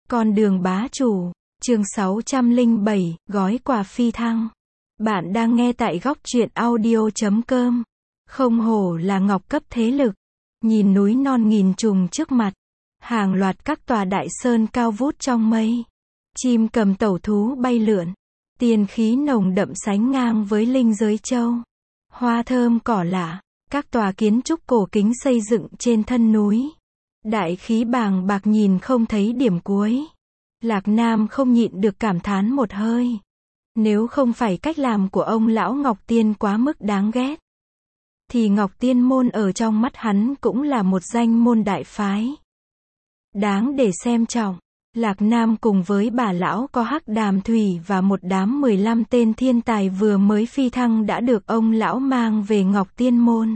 Con đường bá chủ, chương 607, gói quà phi thăng. Bạn đang nghe tại góc truyện audio.com. Không hổ là ngọc cấp thế lực. Nhìn núi non nghìn trùng trước mặt. Hàng loạt các tòa đại sơn cao vút trong mây. Chim cầm tẩu thú bay lượn. Tiên khí nồng đậm sánh ngang với linh giới châu. Hoa thơm cỏ lạ. Các tòa kiến trúc cổ kính xây dựng trên thân núi. Đại khí bàng bạc nhìn không thấy điểm cuối. Lạc Nam không nhịn được cảm thán một hơi. Nếu không phải cách làm của ông lão Ngọc Tiên quá mức đáng ghét, thì Ngọc Tiên môn ở trong mắt hắn cũng là một danh môn đại phái. Đáng để xem trọng. Lạc Nam cùng với bà lão có Hắc Đàm Thủy và một đám 15 tên thiên tài vừa mới phi thăng đã được ông lão mang về Ngọc Tiên môn.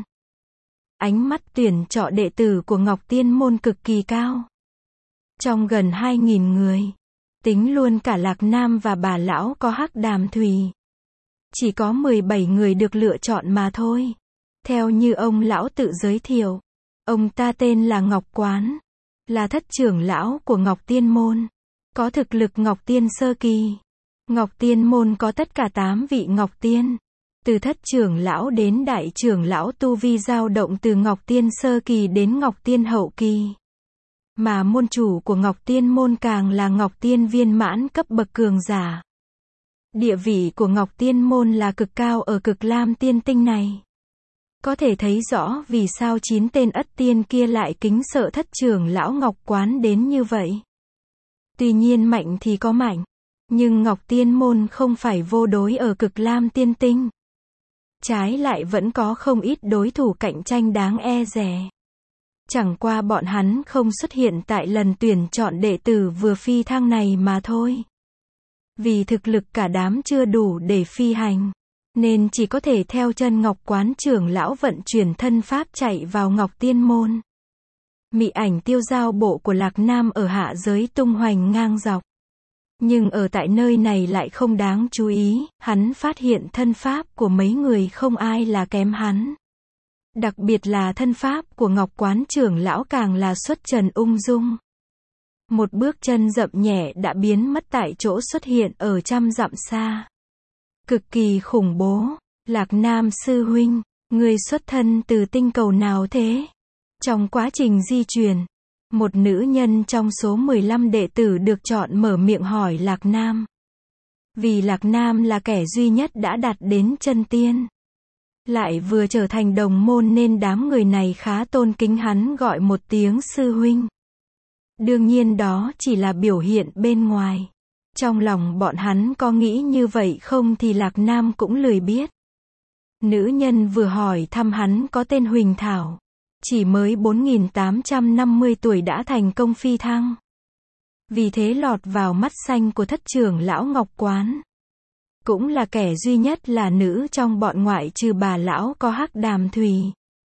Ánh mắt tuyển chọn đệ tử của Ngọc Tiên môn cực kỳ cao. Trong gần 2.000 người, tính luôn cả Lạc Nam và bà lão có Hắc Đàm Thủy, chỉ có 17 người được lựa chọn mà thôi. Theo như ông lão tự giới thiệu, ông ta tên là Ngọc Quán, là thất trưởng lão của Ngọc Tiên môn, có thực lực Ngọc Tiên sơ kỳ. Ngọc Tiên môn có tất cả 8 vị Ngọc Tiên, từ thất trưởng lão đến đại trưởng lão tu vi dao động từ Ngọc Tiên sơ kỳ đến Ngọc Tiên hậu kỳ. Mà môn chủ của Ngọc Tiên môn càng là Ngọc Tiên viên mãn cấp bậc cường giả. Địa vị của Ngọc Tiên môn là cực cao ở Cực Lam Tiên Tinh này. Có thể thấy rõ vì sao 9 tên Ất Tiên kia lại kính sợ thất trưởng lão Ngọc Quán đến như vậy. Tuy nhiên mạnh thì có mạnh, nhưng Ngọc Tiên môn không phải vô đối ở Cực Lam Tiên Tinh. Trái lại vẫn có không ít đối thủ cạnh tranh đáng e dè. Chẳng qua bọn hắn không xuất hiện tại lần tuyển chọn đệ tử vừa phi thăng này mà thôi. Vì thực lực cả đám chưa đủ để phi hành, nên chỉ có thể theo chân Ngọc Quán trưởng lão vận chuyển thân pháp chạy vào Ngọc Tiên môn. Mị ảnh tiêu giao bộ của Lạc Nam ở hạ giới tung hoành ngang dọc. Nhưng ở tại nơi này lại không đáng chú ý, hắn phát hiện thân pháp của mấy người không ai là kém hắn. Đặc biệt là thân pháp của Ngọc Quán trưởng lão càng là xuất trần ung dung. Một bước chân dậm nhẹ đã biến mất tại chỗ xuất hiện ở trăm dặm xa. Cực kỳ khủng bố. Lạc Nam sư huynh, người xuất thân từ tinh cầu nào thế? Trong quá trình di chuyển, một nữ nhân trong số 15 đệ tử được chọn mở miệng hỏi Lạc Nam. Vì Lạc Nam là kẻ duy nhất đã đạt đến chân tiên, lại vừa trở thành đồng môn nên đám người này khá tôn kính hắn gọi một tiếng sư huynh. Đương nhiên đó chỉ là biểu hiện bên ngoài. Trong lòng bọn hắn có nghĩ như vậy không thì Lạc Nam cũng lười biết. Nữ nhân vừa hỏi thăm hắn có tên Huỳnh Thảo, chỉ mới 4.850 tuổi đã thành công phi thăng. Vì thế lọt vào mắt xanh của thất trưởng lão Ngọc Quán. Cũng là kẻ duy nhất là nữ trong bọn ngoại trừ bà lão có Hắc Đàm Thủy.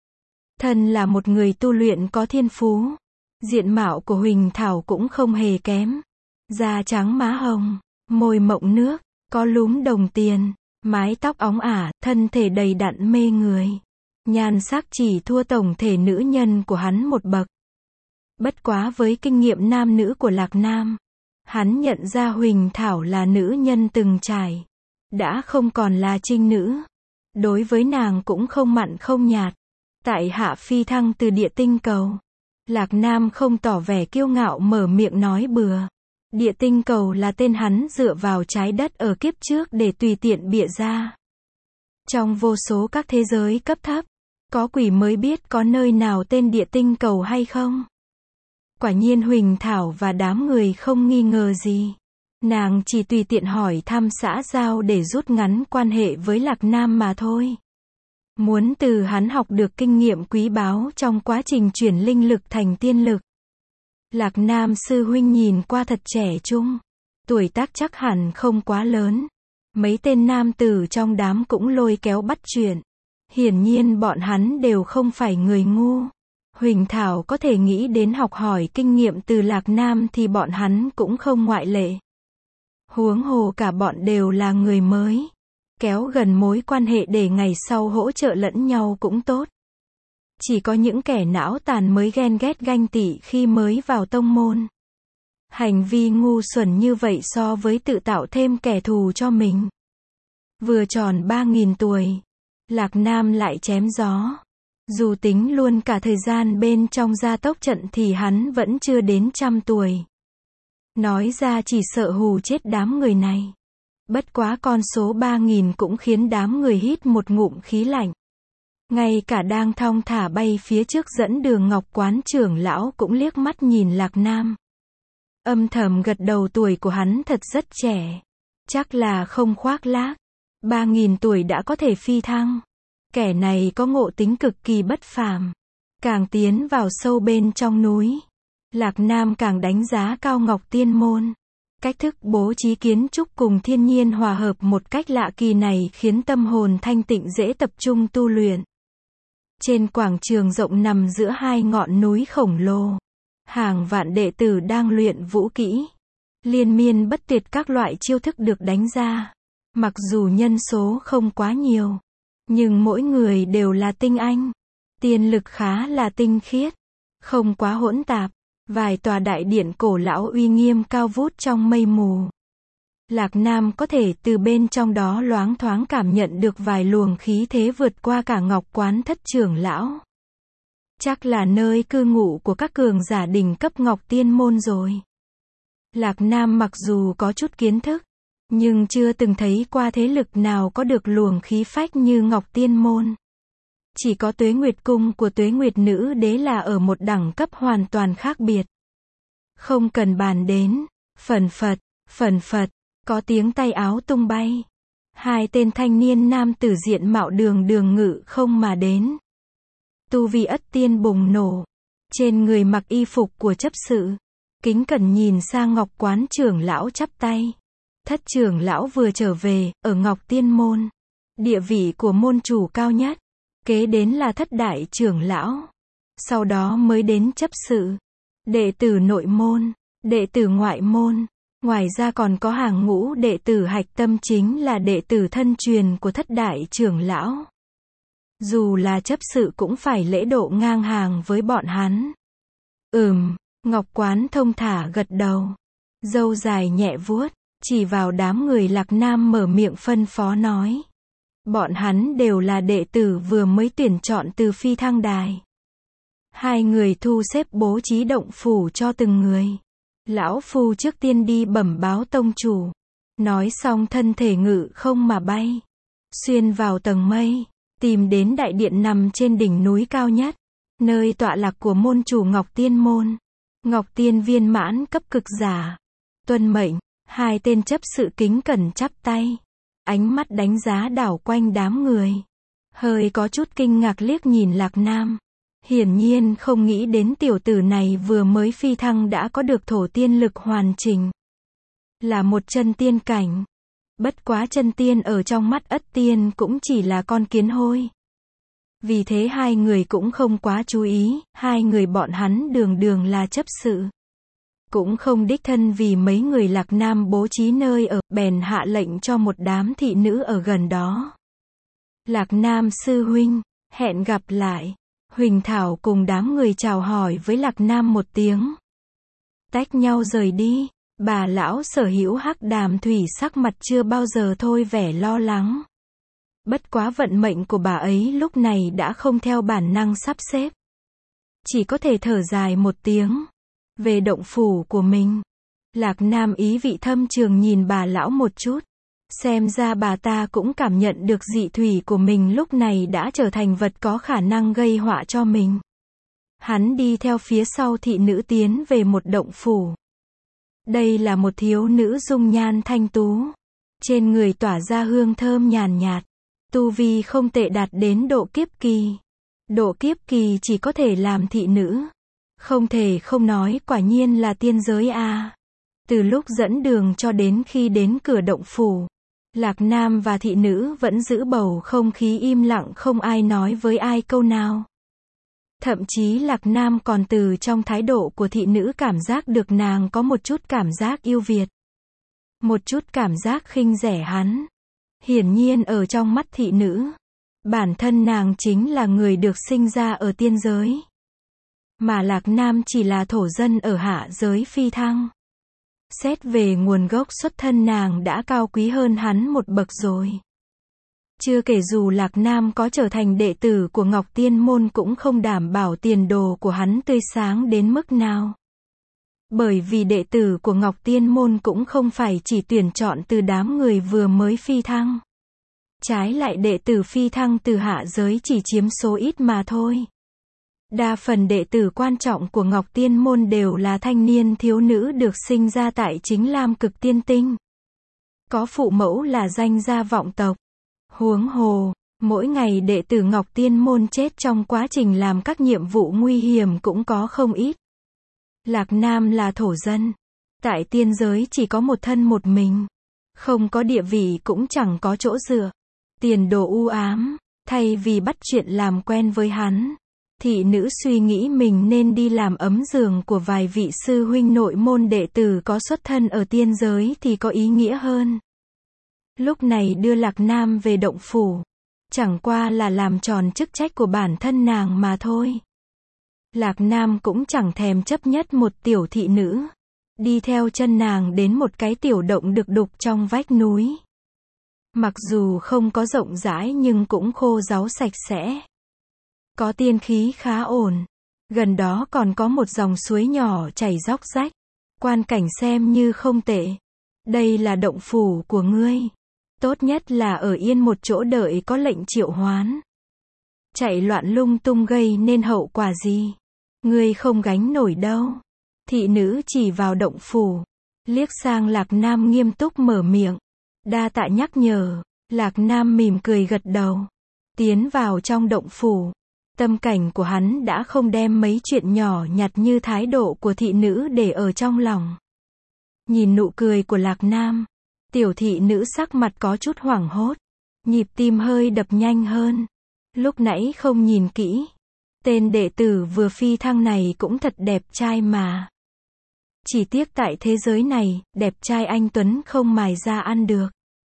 Thân là một người tu luyện có thiên phú. Diện mạo của Huỳnh Thảo cũng không hề kém. Da trắng má hồng, môi mọng nước, có lúm đồng tiền, mái tóc óng ả, thân thể đầy đặn mê người. Nhan sắc chỉ thua tổng thể nữ nhân của hắn một bậc. Bất quá với kinh nghiệm nam nữ của Lạc Nam, hắn nhận ra Huỳnh Thảo là nữ nhân từng trải. Đã không còn là trinh nữ. Đối với nàng cũng không mặn không nhạt. Tại hạ phi thăng từ địa tinh cầu. Lạc Nam không tỏ vẻ kiêu ngạo mở miệng nói bừa. Địa tinh cầu là tên hắn dựa vào trái đất ở kiếp trước để tùy tiện bịa ra. Trong vô số các thế giới cấp thấp, có quỷ mới biết có nơi nào tên địa tinh cầu hay không. Quả nhiên Huỳnh Thảo và đám người không nghi ngờ gì. Nàng chỉ tùy tiện hỏi thăm xã giao để rút ngắn quan hệ với Lạc Nam mà thôi. Muốn từ hắn học được kinh nghiệm quý báu trong quá trình chuyển linh lực thành tiên lực. Lạc Nam sư huynh nhìn qua thật trẻ trung. Tuổi tác chắc hẳn không quá lớn. Mấy tên nam tử trong đám cũng lôi kéo bắt chuyện. Hiển nhiên bọn hắn đều không phải người ngu. Huỳnh Thảo có thể nghĩ đến học hỏi kinh nghiệm từ Lạc Nam thì bọn hắn cũng không ngoại lệ. Huống hồ cả bọn đều là người mới. Kéo gần mối quan hệ để ngày sau hỗ trợ lẫn nhau cũng tốt. Chỉ có những kẻ não tàn mới ghen ghét ganh tị khi mới vào tông môn. Hành vi ngu xuẩn như vậy so với tự tạo thêm kẻ thù cho mình. Vừa tròn 3.000 tuổi, Lạc Nam lại chém gió. Dù tính luôn cả thời gian bên trong gia tốc trận thì hắn vẫn chưa đến 100 tuổi. Nói ra chỉ sợ hù chết đám người này. Bất quá con số 3.000 cũng khiến đám người hít một ngụm khí lạnh. Ngay cả đang thong thả bay phía trước dẫn đường Ngọc Quán trưởng lão cũng liếc mắt nhìn Lạc Nam. Âm thầm gật đầu, tuổi của hắn thật rất trẻ. Chắc là không khoác lác. 3.000 tuổi đã có thể phi thăng. Kẻ này có ngộ tính cực kỳ bất phàm. Càng tiến vào sâu bên trong núi, Lạc Nam càng đánh giá cao Ngọc Tiên Môn. Cách thức bố trí kiến trúc cùng thiên nhiên hòa hợp một cách lạ kỳ này khiến tâm hồn thanh tịnh, dễ tập trung tu luyện. Trên quảng trường rộng nằm giữa hai ngọn núi khổng lồ, hàng vạn đệ tử đang luyện vũ kỹ. Liên miên bất tuyệt các loại chiêu thức được đánh ra. Mặc dù nhân số không quá nhiều, nhưng mỗi người đều là tinh anh. Tiên lực khá là tinh khiết, không quá hỗn tạp. Vài tòa đại điện cổ lão uy nghiêm cao vút trong mây mù. Lạc Nam có thể từ bên trong đó loáng thoáng cảm nhận được vài luồng khí thế vượt qua cả Ngọc Quán thất trưởng lão. Chắc là nơi cư ngụ của các cường giả đỉnh cấp Ngọc Tiên Môn rồi. Lạc Nam mặc dù có chút kiến thức, nhưng chưa từng thấy qua thế lực nào có được luồng khí phách như Ngọc Tiên Môn. Chỉ có Tuế Nguyệt Cung của Tuế Nguyệt Nữ Đế là ở một đẳng cấp hoàn toàn khác biệt. Không cần bàn đến, phần phật, có tiếng tay áo tung bay. Hai tên thanh niên nam tử diện mạo đường ngự không mà đến. Tu vi ất tiên bùng nổ. Trên người mặc y phục của chấp sự. Kính cẩn nhìn sang Ngọc Quán trưởng lão chắp tay. Thất trưởng lão vừa trở về, ở Ngọc Tiên Môn. Địa vị của môn chủ cao nhất. Kế đến là thất đại trưởng lão. Sau đó mới đến chấp sự. Đệ tử nội môn, đệ tử ngoại môn. Ngoài ra còn có hàng ngũ đệ tử hạch tâm, chính là đệ tử thân truyền của thất đại trưởng lão. Dù là chấp sự cũng phải lễ độ ngang hàng với bọn hắn. Ngọc Quán thông thả gật đầu. Râu dài nhẹ vuốt, chỉ vào đám người Lạc Nam mở miệng phân phó nói. Bọn hắn đều là đệ tử vừa mới tuyển chọn từ phi thăng đài. Hai người thu xếp bố trí động phủ cho từng người. Lão phu trước tiên đi bẩm báo tông chủ. Nói xong thân thể ngự không mà bay. Xuyên vào tầng mây. Tìm đến đại điện nằm trên đỉnh núi cao nhất. Nơi tọa lạc của môn chủ Ngọc Tiên Môn. Ngọc Tiên viên mãn cấp cực giả. Tuân mệnh. Hai tên chấp sự kính cẩn chắp tay. Ánh mắt đánh giá đảo quanh đám người. Hơi có chút kinh ngạc liếc nhìn Lạc Nam. Hiển nhiên không nghĩ đến tiểu tử này vừa mới phi thăng đã có được thổ tiên lực hoàn chỉnh. Là một chân tiên cảnh. Bất quá chân tiên ở trong mắt ất tiên cũng chỉ là con kiến hôi. Vì thế hai người cũng không quá chú ý, hai người bọn hắn đường là chấp sự. Cũng không đích thân vì mấy người Lạc Nam bố trí nơi ở, bèn hạ lệnh cho một đám thị nữ ở gần đó. Lạc Nam sư huynh, hẹn gặp lại. Huỳnh Thảo cùng đám người chào hỏi với Lạc Nam một tiếng. Tách nhau rời đi. Bà lão sở hữu hắc đàm thủy sắc mặt chưa bao giờ thôi vẻ lo lắng. Bất quá vận mệnh của bà ấy lúc này đã không theo bản năng sắp xếp. Chỉ có thể thở dài một tiếng. Về động phủ của mình. Lạc Nam ý vị thâm trường nhìn bà lão một chút. Xem ra bà ta cũng cảm nhận được dị thủy của mình lúc này đã trở thành vật có khả năng gây họa cho mình. Hắn đi theo phía sau thị nữ tiến về một động phủ. Đây là một thiếu nữ dung nhan thanh tú. Trên người tỏa ra hương thơm nhàn nhạt. Tu vi không tệ, đạt đến độ kiếp kỳ. Độ kiếp kỳ chỉ có thể làm thị nữ. Không thể không nói, quả nhiên là tiên giới a. Từ lúc dẫn đường cho đến khi đến cửa động phủ, Lạc Nam và thị nữ vẫn giữ bầu không khí im lặng, không ai nói với ai câu nào. Thậm chí Lạc Nam còn từ trong thái độ của thị nữ cảm giác được nàng có một chút cảm giác yêu Việt. Một chút cảm giác khinh rẻ hắn. Hiển nhiên ở trong mắt thị nữ, bản thân nàng chính là người được sinh ra ở tiên giới. Mà Lạc Nam chỉ là thổ dân ở hạ giới phi thăng. Xét về nguồn gốc xuất thân nàng đã cao quý hơn hắn một bậc rồi. Chưa kể dù Lạc Nam có trở thành đệ tử của Ngọc Tiên Môn cũng không đảm bảo tiền đồ của hắn tươi sáng đến mức nào. Bởi vì đệ tử của Ngọc Tiên Môn cũng không phải chỉ tuyển chọn từ đám người vừa mới phi thăng. Trái lại đệ tử phi thăng từ hạ giới chỉ chiếm số ít mà thôi. Đa phần đệ tử quan trọng của Ngọc Tiên Môn đều là thanh niên thiếu nữ được sinh ra tại chính Lam Cực Tiên Tinh. Có phụ mẫu là danh gia vọng tộc. Huống hồ, mỗi ngày đệ tử Ngọc Tiên Môn chết trong quá trình làm các nhiệm vụ nguy hiểm cũng có không ít. Lạc Nam là thổ dân. Tại tiên giới chỉ có một thân một mình. Không có địa vị cũng chẳng có chỗ dựa. Tiền đồ u ám. Thay vì bắt chuyện làm quen với hắn, thị nữ suy nghĩ mình nên đi làm ấm giường của vài vị sư huynh nội môn đệ tử có xuất thân ở tiên giới thì có ý nghĩa hơn. Lúc này đưa Lạc Nam về động phủ, chẳng qua là làm tròn chức trách của bản thân nàng mà thôi. Lạc Nam cũng chẳng thèm chấp nhất một tiểu thị nữ, đi theo chân nàng đến một cái tiểu động được đục trong vách núi. Mặc dù không có rộng rãi nhưng cũng khô ráo sạch sẽ. Có tiên khí khá ổn. Gần đó còn có một dòng suối nhỏ chảy róc rách. Quan cảnh xem như không tệ. Đây là động phủ của ngươi. Tốt nhất là ở yên một chỗ đợi có lệnh triệu hoán. Chạy loạn lung tung gây nên hậu quả gì? Ngươi không gánh nổi đâu. Thị nữ chỉ vào động phủ. Liếc sang Lạc Nam nghiêm túc mở miệng. Đa tạ nhắc nhở. Lạc Nam mỉm cười gật đầu. Tiến vào trong động phủ. Tâm cảnh của hắn đã không đem mấy chuyện nhỏ nhặt như thái độ của thị nữ để ở trong lòng. Nhìn nụ cười của Lạc Nam, tiểu thị nữ sắc mặt có chút hoảng hốt. Nhịp tim hơi đập nhanh hơn. Lúc nãy không nhìn kỹ. Tên đệ tử vừa phi thăng này cũng thật đẹp trai mà. Chỉ tiếc tại thế giới này, đẹp trai anh tuấn không mài ra ăn được.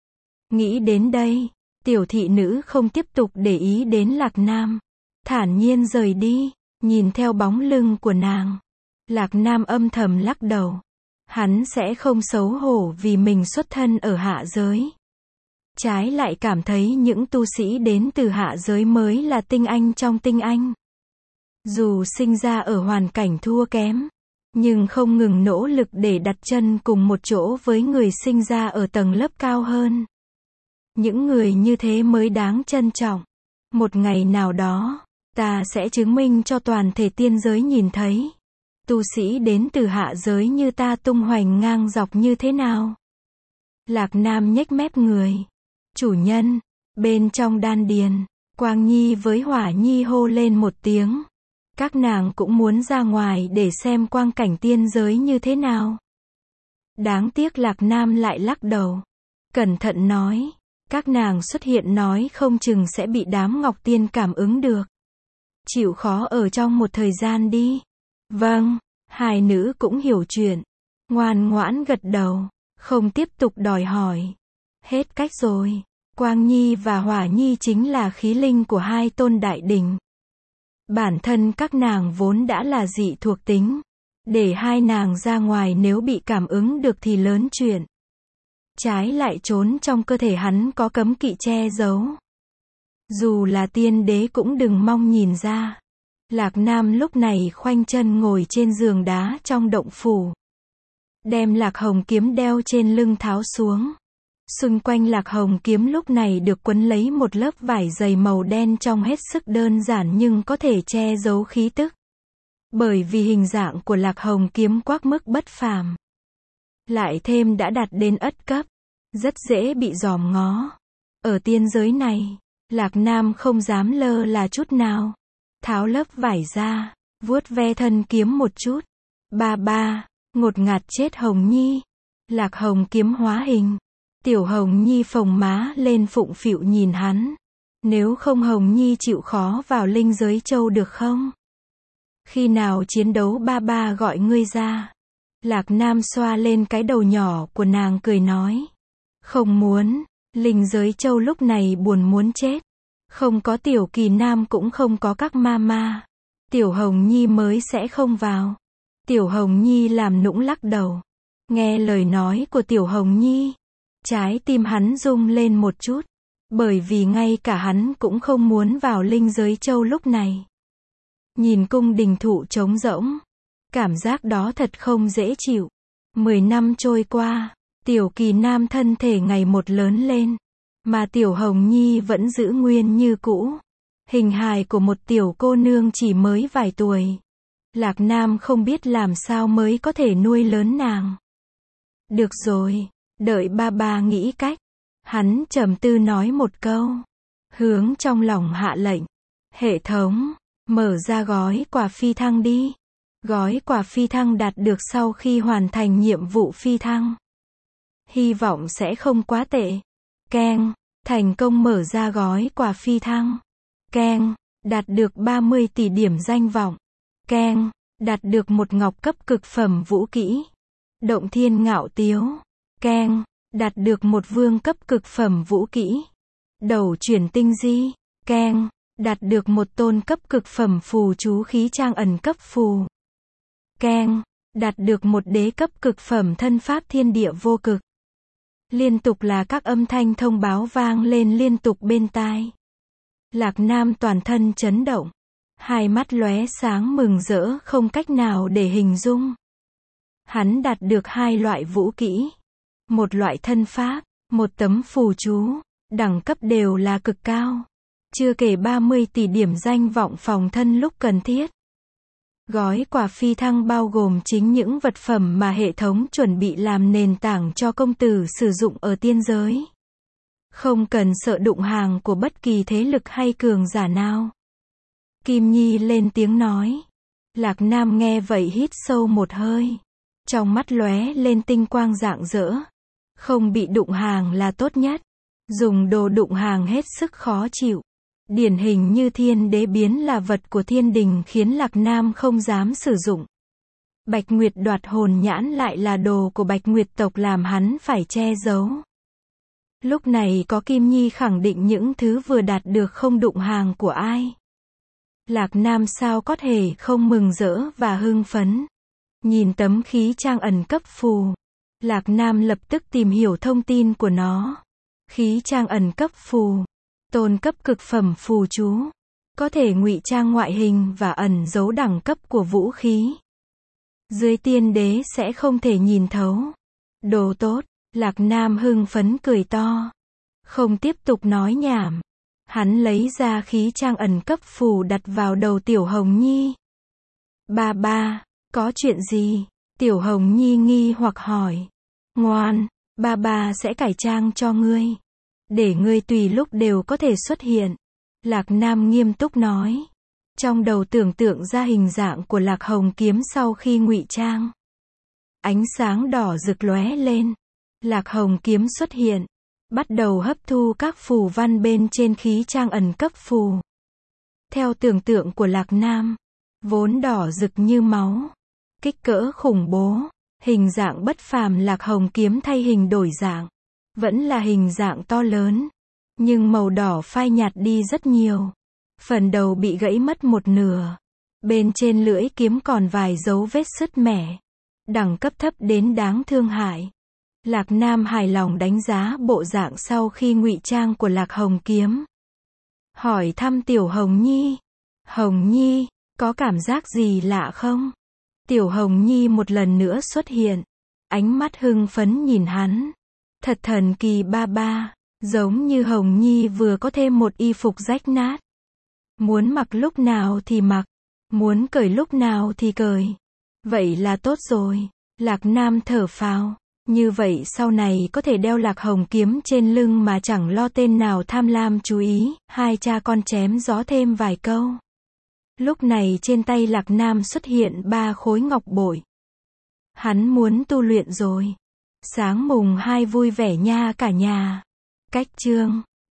Nghĩ đến đây, tiểu thị nữ không tiếp tục để ý đến Lạc Nam. Thản nhiên rời đi, nhìn theo bóng lưng của nàng. Lạc Nam âm thầm lắc đầu. Hắn sẽ không xấu hổ vì mình xuất thân ở hạ giới. Trái lại cảm thấy những tu sĩ đến từ hạ giới mới là tinh anh trong tinh anh. Dù sinh ra ở hoàn cảnh thua kém, nhưng không ngừng nỗ lực để đặt chân cùng một chỗ với người sinh ra ở tầng lớp cao hơn. Những người như thế mới đáng trân trọng. Một ngày nào đó, ta sẽ chứng minh cho toàn thể tiên giới nhìn thấy. Tu sĩ đến từ hạ giới như ta tung hoành ngang dọc như thế nào. Lạc Nam nhếch mép người. Chủ nhân, bên trong đan điền, Quang Nhi với Hỏa Nhi hô lên một tiếng. Các nàng cũng muốn ra ngoài để xem quang cảnh tiên giới như thế nào. Đáng tiếc Lạc Nam lại lắc đầu. Cẩn thận nói. Các nàng xuất hiện nói không chừng sẽ bị đám Ngọc Tiên cảm ứng được. Chịu khó ở trong một thời gian đi. Vâng, hai nữ cũng hiểu chuyện. Ngoan ngoãn gật đầu. Không tiếp tục đòi hỏi. Hết cách rồi. Quang Nhi và Hỏa Nhi chính là khí linh của hai tôn đại đỉnh. Bản thân các nàng vốn đã là dị thuộc tính. Để hai nàng ra ngoài nếu bị cảm ứng được thì lớn chuyện. Trái lại trốn trong cơ thể hắn có cấm kỵ che giấu. Dù là tiên đế cũng đừng mong nhìn ra. Lạc Nam lúc này khoanh chân ngồi trên giường đá trong động phủ. Đem Lạc Hồng kiếm đeo trên lưng tháo xuống. Xung quanh Lạc Hồng kiếm lúc này được quấn lấy một lớp vải dày màu đen trông hết sức đơn giản nhưng có thể che giấu khí tức. Bởi vì hình dạng của Lạc Hồng kiếm quá mức bất phàm. Lại thêm đã đạt đến ất cấp. Rất dễ bị dòm ngó. Ở tiên giới này, Lạc Nam không dám lơ là chút nào. Tháo lớp vải ra, vuốt ve thân kiếm một chút. Ba, ngột ngạt chết Hồng Nhi. Lạc Hồng kiếm hóa hình. Tiểu Hồng Nhi phồng má lên phụng phịu nhìn hắn. Nếu không Hồng Nhi chịu khó vào linh giới châu được không? Khi nào chiến đấu ba gọi ngươi ra. Lạc Nam xoa lên cái đầu nhỏ của nàng cười nói. Không muốn, linh giới châu lúc này buồn muốn chết. Không có Tiểu Kỳ Nam cũng không có các ma. Tiểu Hồng Nhi mới sẽ không vào. Tiểu Hồng Nhi làm nũng lắc đầu. Nghe lời nói của Tiểu Hồng Nhi, trái tim hắn rung lên một chút, bởi vì ngay cả hắn cũng không muốn vào linh giới châu lúc này. Nhìn cung đình thụ trống rỗng, cảm giác đó thật không dễ chịu. 10 năm trôi qua, Tiểu Kỳ Nam thân thể ngày một lớn lên, mà Tiểu Hồng Nhi vẫn giữ nguyên như cũ. Hình hài của một tiểu cô nương chỉ mới vài tuổi. Lạc Nam không biết làm sao mới có thể nuôi lớn nàng. Được rồi, đợi ba ba nghĩ cách. Hắn trầm tư nói một câu, hướng trong lòng hạ lệnh. Hệ thống, mở ra gói quà phi thăng đi. Gói quà phi thăng đạt được sau khi hoàn thành nhiệm vụ phi thăng. Hy vọng sẽ không quá tệ. Keng, thành công mở ra gói quà phi thăng. Keng, đạt được 30 tỷ điểm danh vọng. Keng, đạt được một ngọc cấp cực phẩm vũ kỹ. Động thiên ngạo tiếu. Keng, đạt được một vương cấp cực phẩm vũ kỹ. Đầu chuyển tinh di. Keng, đạt được một tôn cấp cực phẩm phù chú khí trang ẩn cấp phù. Keng, đạt được một đế cấp cực phẩm thân pháp thiên địa vô cực. Liên tục là các âm thanh thông báo vang lên liên tục bên tai. Lạc Nam toàn thân chấn động, hai mắt lóe sáng mừng rỡ không cách nào để hình dung. Hắn đạt được hai loại vũ kỹ, một loại thân pháp, một tấm phù chú, đẳng cấp đều là cực cao. Chưa kể 30 tỷ điểm danh vọng phòng thân lúc cần thiết. Gói quà phi thăng bao gồm chính những vật phẩm mà hệ thống chuẩn bị làm nền tảng cho công tử sử dụng ở tiên giới. Không cần sợ đụng hàng của bất kỳ thế lực hay cường giả nào. Kim Nhi lên tiếng nói. Lạc Nam nghe vậy hít sâu một hơi. Trong mắt lóe lên tinh quang rạng rỡ. Không bị đụng hàng là tốt nhất. Dùng đồ đụng hàng hết sức khó chịu. Điển hình như thiên đế biến là vật của thiên đình khiến Lạc Nam không dám sử dụng. Bạch Nguyệt đoạt hồn nhãn lại là đồ của Bạch Nguyệt tộc làm hắn phải che giấu. Lúc này có Kim Nhi khẳng định những thứ vừa đạt được không đụng hàng của ai. Lạc Nam sao có thể không mừng rỡ và hưng phấn. Nhìn tấm khí trang ẩn cấp phù. Lạc Nam lập tức tìm hiểu thông tin của nó. Khí trang ẩn cấp phù. Tôn cấp cực phẩm phù chú. Có thể ngụy trang ngoại hình và ẩn giấu đẳng cấp của vũ khí. Dưới tiên đế sẽ không thể nhìn thấu. Đồ tốt. Lạc Nam hưng phấn cười to. Không tiếp tục nói nhảm. Hắn lấy ra khí trang ẩn cấp phù đặt vào đầu Tiểu Hồng Nhi. Ba ba, có chuyện gì? Tiểu Hồng Nhi nghi hoặc hỏi. Ngoan, ba ba sẽ cải trang cho ngươi. Để ngươi tùy lúc đều có thể xuất hiện. Lạc Nam nghiêm túc nói. Trong đầu tưởng tượng ra hình dạng của Lạc Hồng kiếm sau khi ngụy trang. Ánh sáng đỏ rực lóe lên. Lạc Hồng kiếm xuất hiện. Bắt đầu hấp thu các phù văn bên trên khí trang ẩn cấp phù. Theo tưởng tượng của Lạc Nam. Vốn đỏ rực như máu. Kích cỡ khủng bố. Hình dạng bất phàm Lạc Hồng kiếm thay hình đổi dạng. Vẫn là hình dạng to lớn. Nhưng màu đỏ phai nhạt đi rất nhiều. Phần đầu bị gãy mất một nửa. Bên trên lưỡi kiếm còn vài dấu vết sứt mẻ. Đẳng cấp thấp đến đáng thương hại. Lạc Nam hài lòng đánh giá bộ dạng sau khi ngụy trang của Lạc Hồng kiếm. Hỏi thăm Tiểu Hồng Nhi. Hồng Nhi, có cảm giác gì lạ không? Tiểu Hồng Nhi một lần nữa xuất hiện. Ánh mắt hưng phấn nhìn hắn. Thật thần kỳ ba ba. Giống như Hồng Nhi vừa có thêm một y phục rách nát. Muốn mặc lúc nào thì mặc. Muốn cởi lúc nào thì cởi. Vậy là tốt rồi. Lạc Nam thở phào. Như vậy sau này có thể đeo Lạc Hồng kiếm trên lưng mà chẳng lo tên nào tham lam chú ý. Hai cha con chém gió thêm vài câu. Lúc này trên tay Lạc Nam xuất hiện 3 khối ngọc bội. Hắn muốn tu luyện rồi. Sáng mùng 2 vui vẻ nha cả nhà. Cách chương